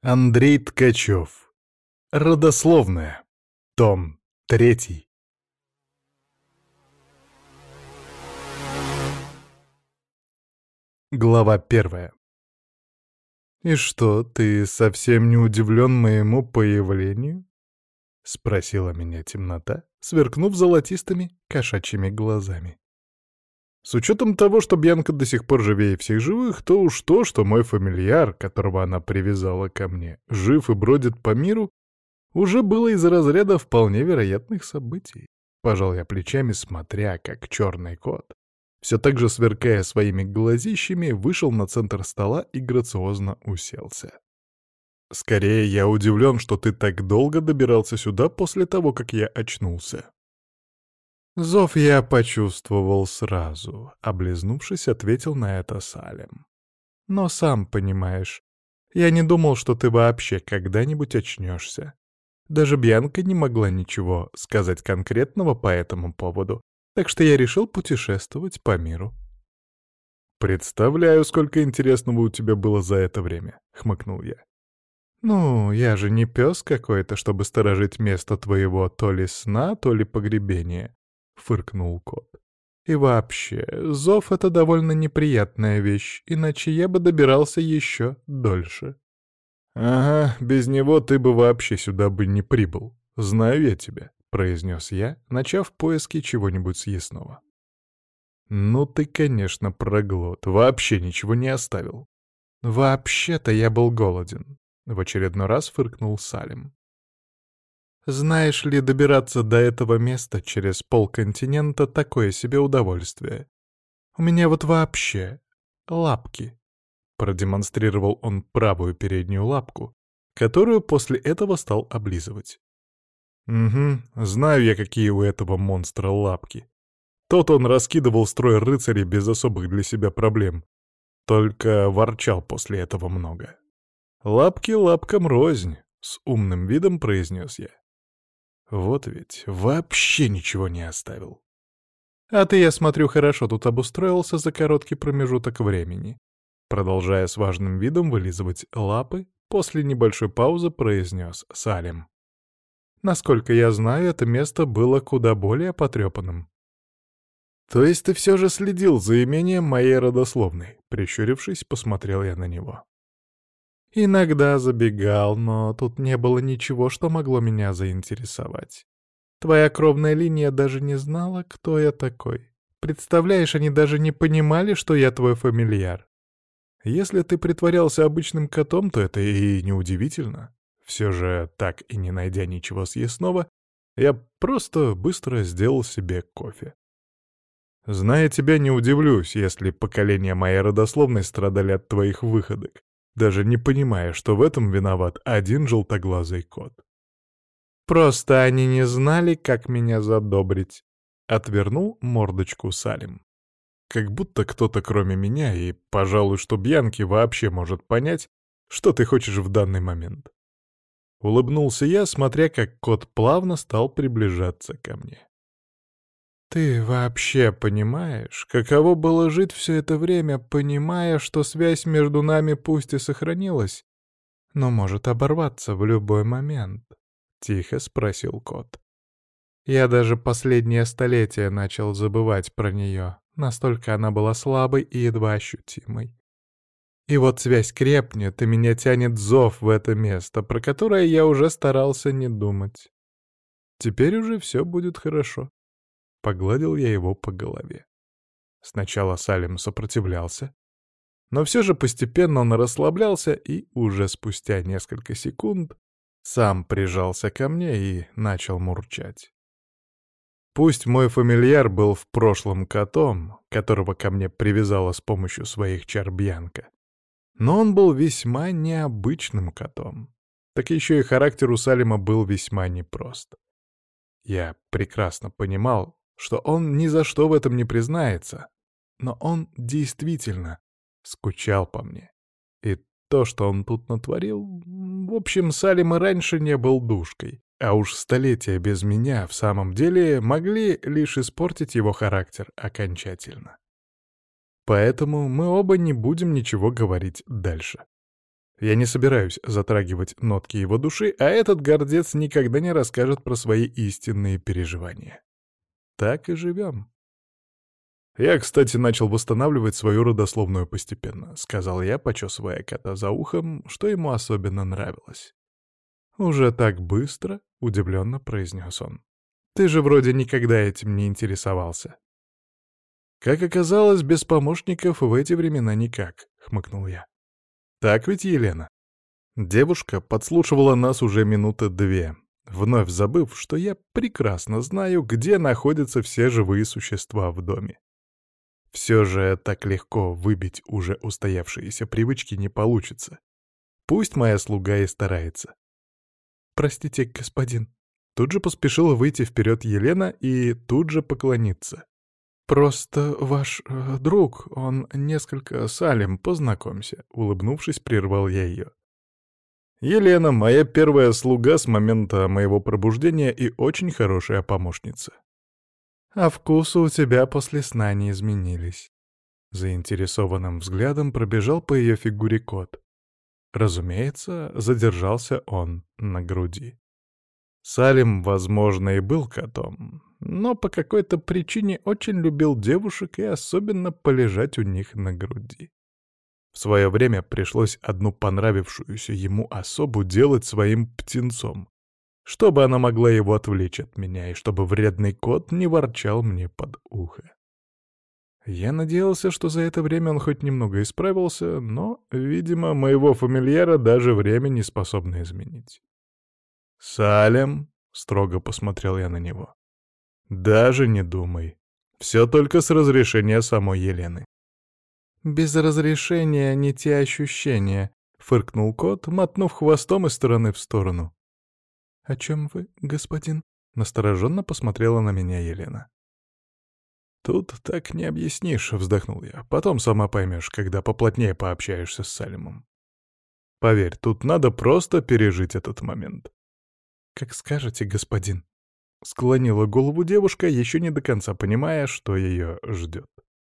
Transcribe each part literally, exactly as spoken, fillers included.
Андрей Ткачев. Родословная. Том третий. Глава первая. «И что, ты совсем не удивлен моему появлению?» — спросила меня темнота, сверкнув золотистыми кошачьими глазами. С учетом того, что Бьянка до сих пор живее всех живых, то уж то, что мой фамильяр, которого она привязала ко мне, жив и бродит по миру, уже было из разряда вполне вероятных событий. Пожал я плечами, смотря, как черный кот, все так же сверкая своими глазищами, вышел на центр стола и грациозно уселся. «Скорее, я удивлен, что ты так долго добирался сюда после того, как я очнулся». «Зов я почувствовал сразу», — облизнувшись, ответил на это Салем. «Но сам понимаешь, я не думал, что ты вообще когда-нибудь очнешься. Даже Бьянка не могла ничего сказать конкретного по этому поводу, так что я решил путешествовать по миру». «Представляю, сколько интересного у тебя было за это время», — хмыкнул я. «Ну, я же не пес какой-то, чтобы сторожить место твоего то ли сна, то ли погребения», — фыркнул кот. «И вообще, зов — это довольно неприятная вещь, иначе я бы добирался еще дольше». «Ага, без него ты бы вообще сюда бы не прибыл. Знаю я тебя», — произнес я, начав поиски чего-нибудь съестного. «Ну ты, конечно, проглот, вообще ничего не оставил». «Вообще-то я был голоден», — в очередной раз фыркнул Салим. «Знаешь ли, добираться до этого места через полконтинента — такое себе удовольствие. У меня вот вообще лапки». Продемонстрировал он правую переднюю лапку, которую после этого стал облизывать. «Угу, знаю я, какие у этого монстра лапки. Тот он раскидывал строй рыцарей без особых для себя проблем, только ворчал после этого много. Лапки лапкам рознь», — с умным видом произнес я. Вот ведь вообще ничего не оставил. «А ты, я смотрю, хорошо тут обустроился за короткий промежуток времени». Продолжая с важным видом вылизывать лапы, после небольшой паузы произнес Салим. «Насколько я знаю, это место было куда более потрепанным». «То есть ты все же следил за имением моей родословной?» Прищурившись, посмотрел я на него. «Иногда забегал, но тут не было ничего, что могло меня заинтересовать. Твоя кровная линия даже не знала, кто я такой. Представляешь, они даже не понимали, что я твой фамильяр. Если ты притворялся обычным котом, то это и неудивительно. Все же, так и не найдя ничего съестного, я просто быстро сделал себе кофе. Зная тебя, не удивлюсь, если поколения моей родословной страдали от твоих выходок, даже не понимая, что в этом виноват один желтоглазый кот. Просто они не знали, как меня задобрить. Отвернул мордочку Салим. Как будто кто-то кроме меня и, пожалуй, что Бьянки вообще может понять, что ты хочешь в данный момент. Улыбнулся я, смотря как кот плавно стал приближаться ко мне. Ты вообще понимаешь, каково было жить все это время, понимая, что связь между нами пусть и сохранилась, но может оборваться в любой момент? Тихо спросил кот. Я даже последнее столетие начал забывать про нее. Настолько она была слабой и едва ощутимой. И вот связь крепнет, и меня тянет зов в это место, про которое я уже старался не думать. Теперь уже все будет хорошо. Погладил я его по голове. Сначала Салим сопротивлялся, но все же постепенно он расслаблялся и уже спустя несколько секунд сам прижался ко мне и начал мурчать. Пусть мой фамильяр был в прошлом котом, которого ко мне привязала с помощью своих чар Бьянка, но он был весьма необычным котом. Так еще и характер у Салима был весьма непрост. Я прекрасно понимал, что он ни за что в этом не признается, но он действительно скучал по мне. И то, что он тут натворил, в общем, Салим и раньше не был душкой. А уж столетия без меня в самом деле могли лишь испортить его характер окончательно. Поэтому мы оба не будем ничего говорить дальше. Я не собираюсь затрагивать нотки его души, а этот гордец никогда не расскажет про свои истинные переживания. Так и живем. «Я, кстати, начал восстанавливать свою родословную постепенно», — сказал я, почесывая кота за ухом, что ему особенно нравилось. «Уже так быстро?» — удивленно произнес он. «Ты же вроде никогда этим не интересовался». «Как оказалось, без помощников в эти времена никак», — хмыкнул я. «Так ведь, Елена?» Девушка подслушивала нас уже минуты две, вновь забыв, что я прекрасно знаю, где находятся все живые существа в доме. Все же так легко выбить уже устоявшиеся привычки не получится. Пусть моя слуга и старается. «Простите, господин». Тут же поспешила выйти вперед Елена и тут же поклониться. «Просто ваш э, друг, он несколько Салим, познакомься», — улыбнувшись, прервал я ее. «Елена — моя первая слуга с момента моего пробуждения и очень хорошая помощница». «А вкусы у тебя после сна не изменились». Заинтересованным взглядом пробежал по ее фигуре кот. Разумеется, задержался он на груди. Салим, возможно, и был котом, но по какой-то причине очень любил девушек и особенно полежать у них на груди. В свое время пришлось одну понравившуюся ему особу делать своим птенцом, чтобы она могла его отвлечь от меня и чтобы вредный кот не ворчал мне под ухо. Я надеялся, что за это время он хоть немного исправился, но, видимо, моего фамильяра даже время не способно изменить. «Салем», — строго посмотрел я на него, — «даже не думай. Все только с разрешения самой Елены». «Без разрешения не те ощущения», — фыркнул кот, мотнув хвостом из стороны в сторону. «О чем вы, господин?» — настороженно посмотрела на меня Елена. «Тут так не объяснишь», — вздохнул я. «Потом сама поймешь, когда поплотнее пообщаешься с Салимом. Поверь, тут надо просто пережить этот момент». «Как скажете, господин», — склонила голову девушка, еще не до конца понимая, что ее ждет.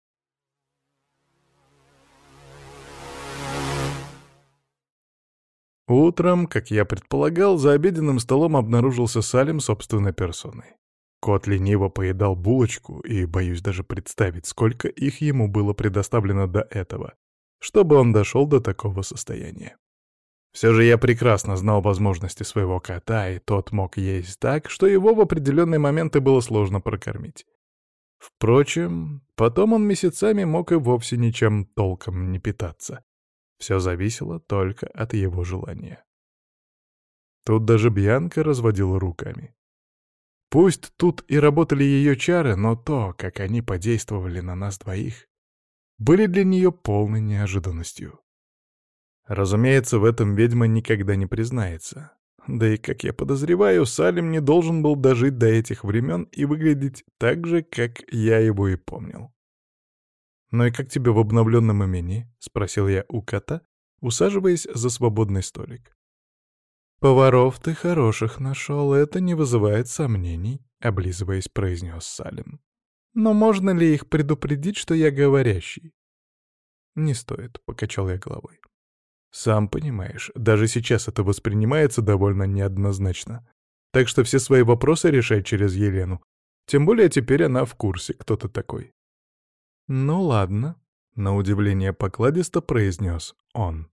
Утром, как я предполагал, за обеденным столом обнаружился Салим собственной персоной. Кот лениво поедал булочку, и боюсь даже представить, сколько их ему было предоставлено до этого, чтобы он дошел до такого состояния. Все же я прекрасно знал возможности своего кота, и тот мог есть так, что его в определенные моменты было сложно прокормить. Впрочем, потом он месяцами мог и вовсе ничем толком не питаться. Все зависело только от его желания. Тут даже Бьянка разводила руками. Пусть тут и работали ее чары, но то, как они подействовали на нас двоих, были для нее полной неожиданностью. Разумеется, в этом ведьма никогда не признается. Да и, как я подозреваю, Салим не должен был дожить до этих времен и выглядеть так же, как я его и помнил. «Ну и как тебе в обновленном имении?» — спросил я у кота, усаживаясь за свободный столик. «Поваров ты хороших нашел, это не вызывает сомнений», — облизываясь, произнес Салим. «Но можно ли их предупредить, что я говорящий?» «Не стоит», — покачал я головой. «Сам понимаешь, даже сейчас это воспринимается довольно неоднозначно. Так что все свои вопросы решай через Елену. Тем более теперь она в курсе, кто ты такой». «Ну ладно», — на удивление покладисто произнес он.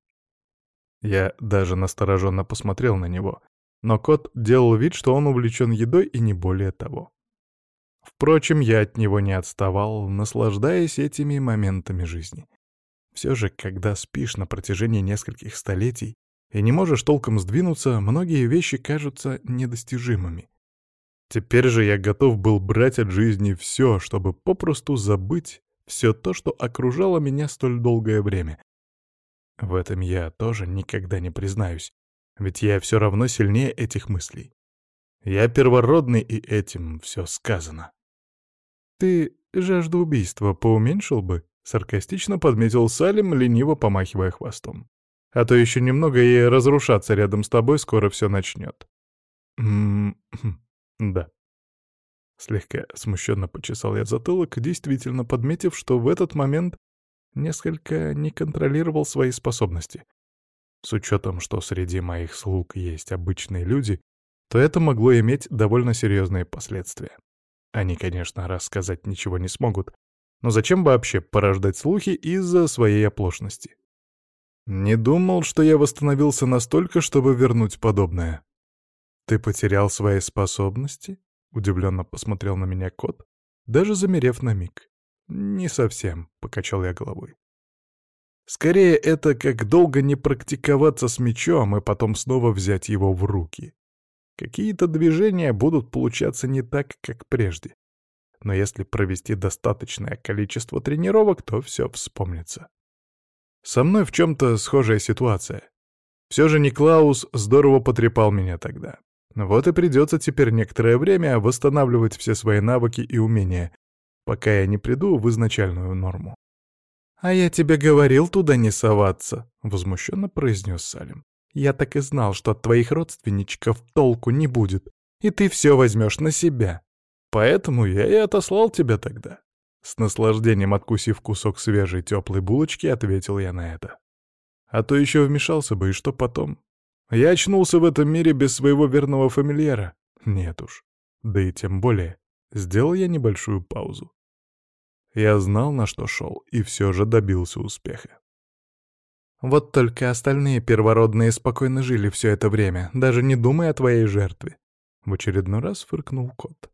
Я даже настороженно посмотрел на него, но кот делал вид, что он увлечен едой и не более того. Впрочем, я от него не отставал, наслаждаясь этими моментами жизни. Все же, когда спишь на протяжении нескольких столетий и не можешь толком сдвинуться, многие вещи кажутся недостижимыми. Теперь же я готов был брать от жизни все, чтобы попросту забыть все то, что окружало меня столь долгое время. В этом я тоже никогда не признаюсь, ведь я все равно сильнее этих мыслей. Я первородный, и этим все сказано. «Ты жажду убийства поуменьшил бы?» — саркастично подметил Салим, лениво помахивая хвостом. «А то еще немного и разрушаться рядом с тобой скоро все начнет». «М-м-м, да». Слегка смущенно почесал я затылок, действительно подметив, что в этот момент несколько не контролировал свои способности. С учетом, что среди моих слуг есть обычные люди, то это могло иметь довольно серьезные последствия. Они, конечно, рассказать ничего не смогут, но зачем вообще порождать слухи из-за своей оплошности? Не думал, что я восстановился настолько, чтобы вернуть подобное. «Ты потерял свои способности?» — удивленно посмотрел на меня кот, даже замерев на миг. «Не совсем», — покачал я головой. «Скорее, это как долго не практиковаться с мечом и потом снова взять его в руки. Какие-то движения будут получаться не так, как прежде. Но если провести достаточное количество тренировок, то все вспомнится. Со мной в чем-то схожая ситуация. Все же Никлаус здорово потрепал меня тогда. Вот и придется теперь некоторое время восстанавливать все свои навыки и умения, пока я не приду в изначальную норму. «А я тебе говорил туда не соваться», — возмущенно произнес Салим. «Я так и знал, что от твоих родственничков толку не будет, и ты все возьмешь на себя. Поэтому я и отослал тебя тогда». С наслаждением откусив кусок свежей теплой булочки, ответил я на это. А то еще вмешался бы, и что потом? Я очнулся в этом мире без своего верного фамильяра. Нет уж. Да и тем более, сделал я небольшую паузу. Я знал, на что шел, и все же добился успеха. Вот только остальные первородные спокойно жили все это время, даже не думая о твоей жертве. В очередной раз фыркнул кот.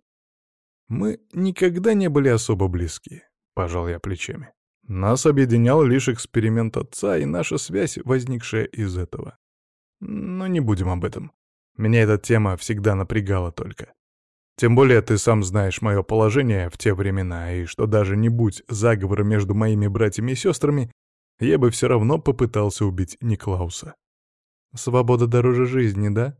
Мы никогда не были особо близки, пожал я плечами. Нас объединял лишь эксперимент отца и наша связь, возникшая из этого. Но не будем об этом. Меня эта тема всегда напрягала только. Тем более ты сам знаешь мое положение в те времена, и что даже не будь заговора между моими братьями и сестрами, я бы все равно попытался убить Никлауса. Свобода дороже жизни, да?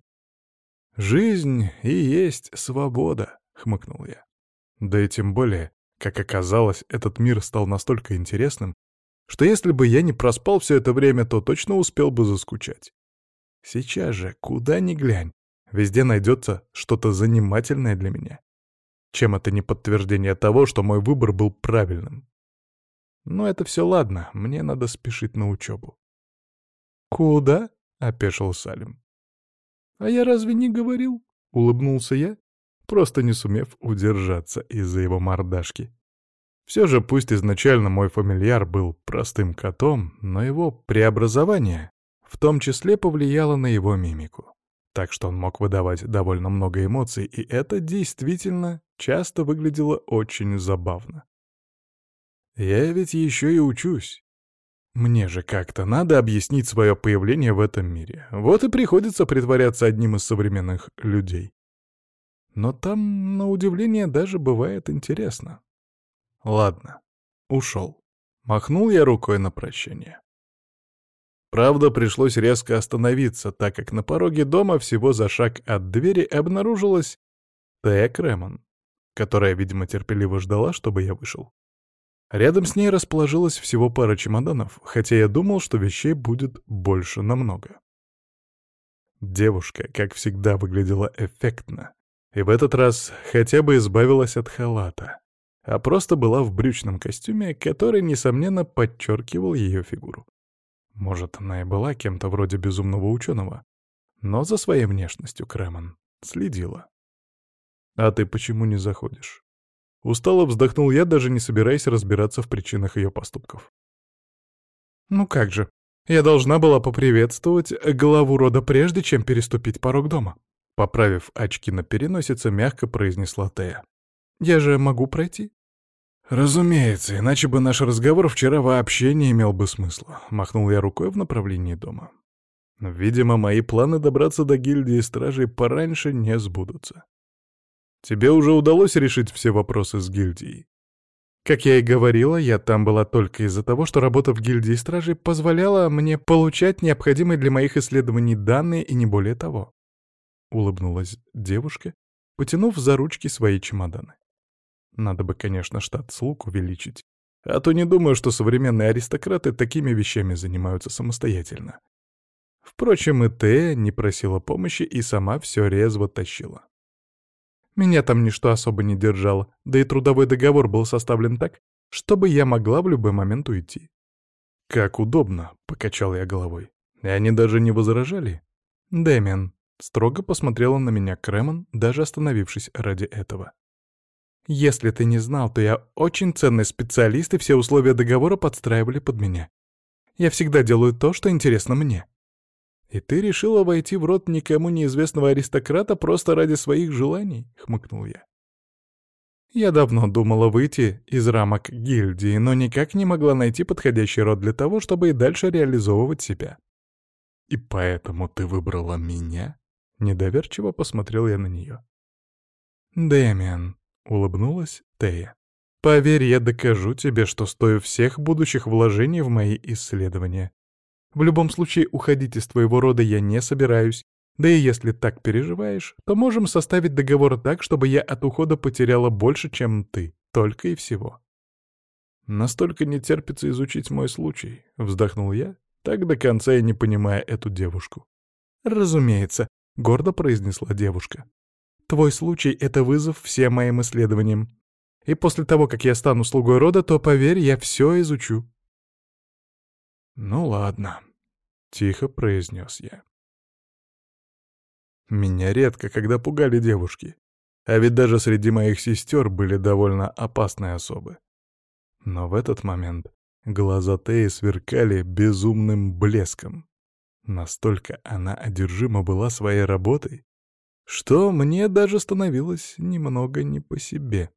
Жизнь и есть свобода, хмыкнул я. Да и тем более, как оказалось, этот мир стал настолько интересным, что если бы я не проспал все это время, то точно успел бы заскучать. Сейчас же, куда ни глянь, везде найдется что-то занимательное для меня. Чем это не подтверждение того, что мой выбор был правильным? Но это все ладно, мне надо спешить на учебу. «Куда?» — опешил Салим. «А я разве не говорил?» — улыбнулся я, просто не сумев удержаться из-за его мордашки. Все же, пусть изначально мой фамильяр был простым котом, но его преобразование в том числе повлияло на его мимику. Так что он мог выдавать довольно много эмоций, и это действительно часто выглядело очень забавно. Я ведь еще и учусь. Мне же как-то надо объяснить свое появление в этом мире. Вот и приходится притворяться одним из современных людей. Но там, на удивление, даже бывает интересно. Ладно, ушел. Махнул я рукой на прощание. Правда, пришлось резко остановиться, так как на пороге дома всего за шаг от двери обнаружилась Тея Кремон, которая, видимо, терпеливо ждала, чтобы я вышел. Рядом с ней расположилась всего пара чемоданов, хотя я думал, что вещей будет больше намного. Девушка, как всегда, выглядела эффектно, и в этот раз хотя бы избавилась от халата, а просто была в брючном костюме, который, несомненно, подчеркивал ее фигуру. Может, она и была кем-то вроде безумного ученого, но за своей внешностью Кремон следила. «А ты почему не заходишь?» Устало вздохнул я, даже не собираясь разбираться в причинах ее поступков. «Ну как же, я должна была поприветствовать главу рода прежде, чем переступить порог дома», поправив очки на переносице, мягко произнесла Тея. «Я же могу пройти?» «Разумеется, иначе бы наш разговор вчера вообще не имел бы смысла», — махнул я рукой в направлении дома. «Видимо, мои планы добраться до гильдии стражей пораньше не сбудутся. Тебе уже удалось решить все вопросы с гильдией?» Как я и говорила, я там была только из-за того, что работа в гильдии стражей позволяла мне получать необходимые для моих исследований данные и не более того. Улыбнулась девушка, потянув за ручки свои чемоданы. Надо бы, конечно, штат слуг увеличить. А то не думаю, что современные аристократы такими вещами занимаются самостоятельно. Впрочем, и Тея не просила помощи и сама все резво тащила. Меня там ничто особо не держало, да и трудовой договор был составлен так, чтобы я могла в любой момент уйти. «Как удобно», — покачал я головой. И они даже не возражали? Дэмиан строго посмотрела на меня Кремон, даже остановившись ради этого. Если ты не знал, то я очень ценный специалист, и все условия договора подстраивали под меня. Я всегда делаю то, что интересно мне. И ты решила войти в род никому неизвестного аристократа просто ради своих желаний? — хмыкнул я. Я давно думала выйти из рамок гильдии, но никак не могла найти подходящий род для того, чтобы и дальше реализовывать себя. И поэтому ты выбрала меня? Недоверчиво посмотрел я на нее. Дэмиан, улыбнулась Тея. Поверь, я докажу тебе, что стою всех будущих вложений в мои исследования. В любом случае, уходить из твоего рода я не собираюсь. Да и если так переживаешь, то можем составить договор так, чтобы я от ухода потеряла больше, чем ты. Только и всего. Настолько не терпится изучить мой случай, вздохнул я, так до конца и не понимая эту девушку. Разумеется, гордо произнесла девушка. Твой случай — это вызов всем моим исследованиям. И после того, как я стану слугой рода, то, поверь, я все изучу. Ну ладно, тихо произнес я. Меня редко когда пугали девушки. А ведь даже среди моих сестер были довольно опасные особы. Но в этот момент глаза Теи сверкали безумным блеском. Настолько она одержима была своей работой, что мне даже становилось немного не по себе.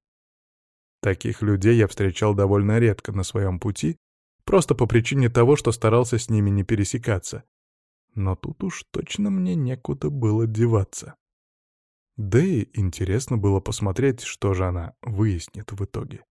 Таких людей я встречал довольно редко на своем пути, просто по причине того, что старался с ними не пересекаться. Но тут уж точно мне некуда было деваться. Да и интересно было посмотреть, что же она выяснит в итоге.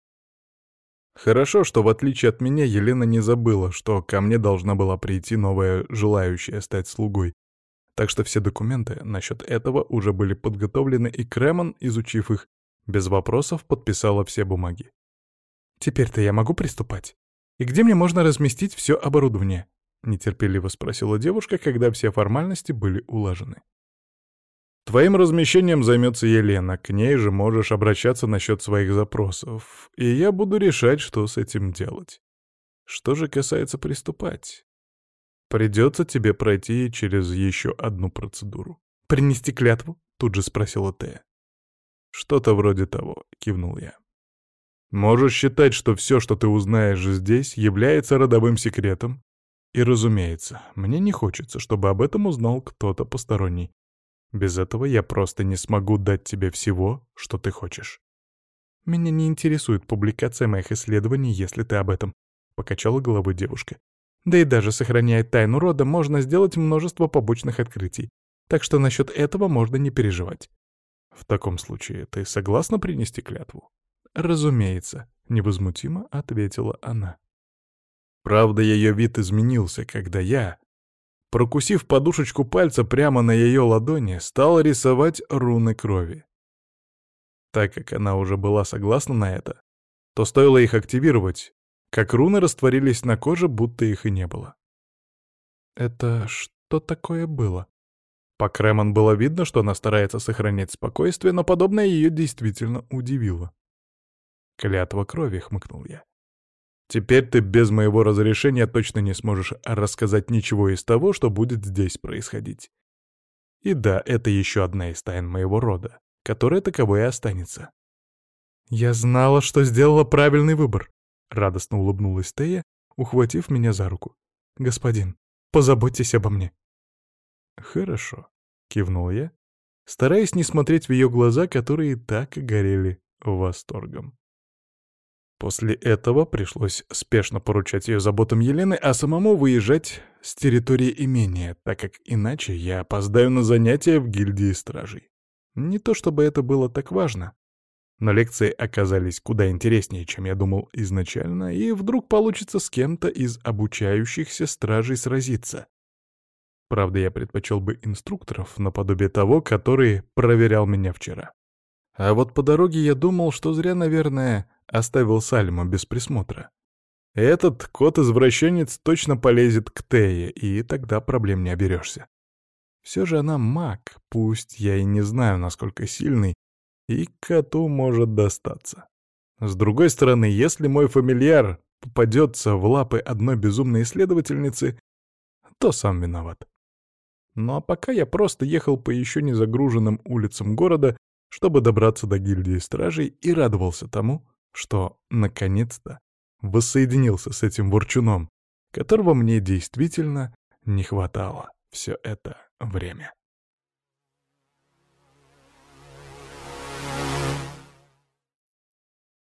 Хорошо, что в отличие от меня Елена не забыла, что ко мне должна была прийти новая желающая стать слугой. Так что все документы насчет этого уже были подготовлены, и Кремон, изучив их, без вопросов подписала все бумаги. «Теперь-то я могу приступать? И где мне можно разместить все оборудование?» — нетерпеливо спросила девушка, когда все формальности были улажены. «Твоим размещением займется Елена, к ней же можешь обращаться насчет своих запросов, и я буду решать, что с этим делать. Что же касается приступать, придется тебе пройти через еще одну процедуру». «Принести клятву?» — тут же спросила Тея. «Что-то вроде того», — кивнул я. «Можешь считать, что все, что ты узнаешь здесь, является родовым секретом. И, разумеется, мне не хочется, чтобы об этом узнал кто-то посторонний. Без этого я просто не смогу дать тебе всего, что ты хочешь». «Меня не интересует публикация моих исследований, если ты об этом», — покачала головой девушка. «Да и даже сохраняя тайну рода, можно сделать множество побочных открытий, так что насчет этого можно не переживать». «В таком случае ты согласна принести клятву?» «Разумеется», — невозмутимо ответила она. Правда, ее вид изменился, когда я, прокусив подушечку пальца прямо на ее ладони, стал рисовать руны крови. Так как она уже была согласна на это, то стоило их активировать, как руны растворились на коже, будто их и не было. «Это что такое было?» По Кремон было видно, что она старается сохранять спокойствие, но подобное ее действительно удивило. «Клятва крови», — хмыкнул я. «Теперь ты без моего разрешения точно не сможешь рассказать ничего из того, что будет здесь происходить. И да, это еще одна из тайн моего рода, которая таковой и останется». «Я знала, что сделала правильный выбор», — радостно улыбнулась Тея, ухватив меня за руку. «Господин, позаботьтесь обо мне». «Хорошо», — кивнул я, стараясь не смотреть в ее глаза, которые так и горели восторгом. После этого пришлось спешно поручать ее заботам Елены, а самому выезжать с территории имения, так как иначе я опоздаю на занятия в гильдии стражей. Не то чтобы это было так важно, но лекции оказались куда интереснее, чем я думал изначально, и вдруг получится с кем-то из обучающихся стражей сразиться. Правда, я предпочел бы инструкторов, наподобие того, который проверял меня вчера. А вот по дороге я думал, что зря, наверное, оставил Сальму без присмотра. Этот кот-извращенец точно полезет к Тее, и тогда проблем не оберешься. Все же она маг, пусть я и не знаю, насколько сильный, и коту может достаться. С другой стороны, если мой фамильяр попадется в лапы одной безумной исследовательницы, то сам виноват. Ну а пока я просто ехал по еще не загруженным улицам города, чтобы добраться до гильдии стражей, и радовался тому, что, наконец-то, воссоединился с этим ворчуном, которого мне действительно не хватало все это время.